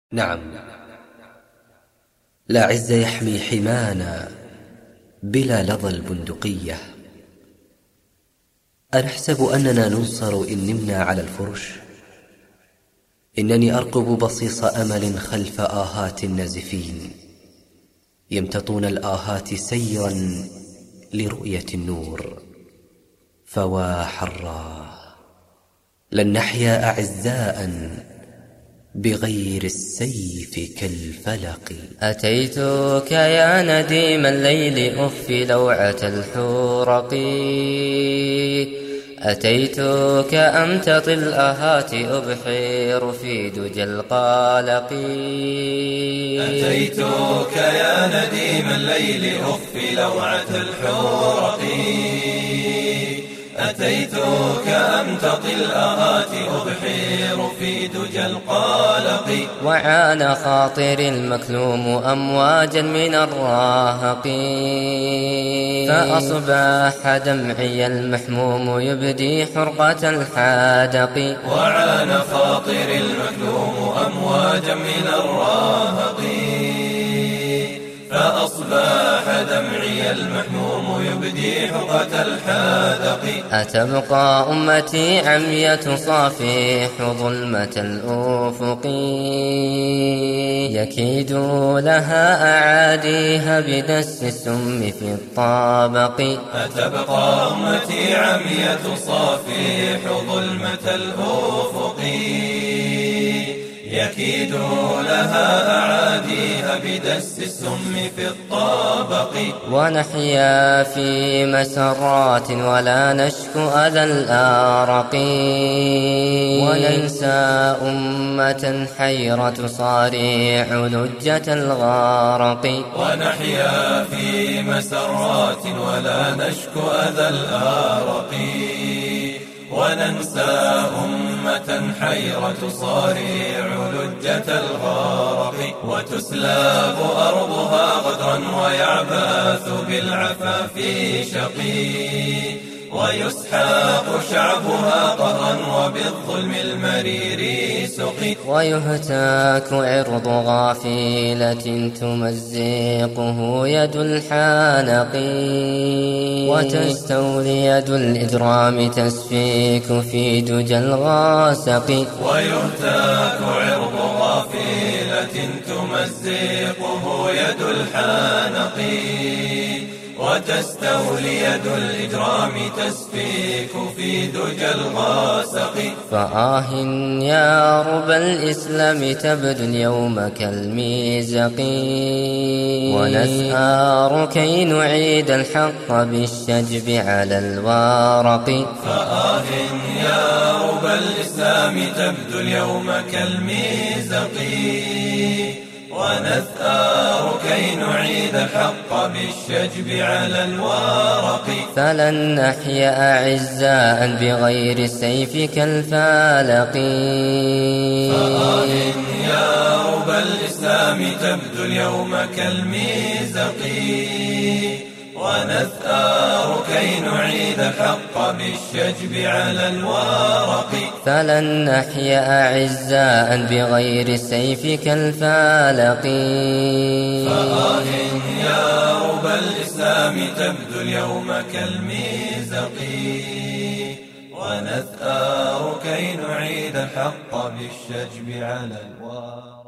نعم، لا عز يحمي حمانا بلا لظى البندقية. أنحسب أننا ننصر إن نمنا على الفرش؟ إنني أرقب بصيص أمل خلف آهات النازفين يمتطون الآهات سيرا لرؤية النور. فوا حراه، لن نحيا أعزاء بغير السيف كالفلق. أتيتك يا نديم الليل أخفي لوعة الحورق، أتيتك أمتطي الآهات أبحير في دجى القلق. أتيتك يا نديم الليل أخفي لوعة الحورق، أتيتك أمتطي الآهات أبحير في دجى القلق. وعان خاطري المكلوم أمواجا من الراهق، فأصبح دمعي المحموم يبدي حرقة الحادق. وعان خاطري المكلوم أمواجا من الراهق، فأصبح دمعي المحموم يبدي حرقة الحادق. أتبقى أمتي عمية صافيح ظلمة الأفق، يكيد لها أعاديها بدس السم في الطابق. أتبقى أمتي عمية صافيح ظلمة الأفق، يكيد لها أعاديها بدس السم في الطابق. ونحيا في مسرات ولا نشكو أذى الآرق، وننسى أمة حيرة صاريع لجة الغارق. ونحيا في مسرات ولا نشكو أذى الآرق، وننسى أمة حيرة صاريع لجة الغارق. وتسلاب أرضها غدرا ويعبث بالعفاف شقي، ويسحاق شعبها قهرا وبالظلم المرير سقي. ويهتاك عرض غافلة تمزقه يد الحانق، وتستولي يد الإجرام تسفيك في دجى الغاسق. ويهتاك عرض غافلة تمزقه يد الحانق، وتستولي يد الإجرام تسفيك في دجى الغاسق. فآه يا رب الإسلام تبدو اليوم كالميزق، ونسآر كي نعيد الحق بالشجب على الوارق. فآه يا رب الإسلام تبدو اليوم كالميزق، ونثآر كي نعيد الحق بالشجب على الورق. فلن نحيا أعزاء بغير السيف كالفالق. فآه يا رب الإسلام تبدو اليوم كالميزق، ونثآر كي نعيد الحق بالشجب على الورق. فلن نحيا أعزاء بغير السيف كالفالق. فآه يا رب الإسلام تبدو اليوم كالميزق، ونثآر كي نعيد الحق بالشجب على الورق.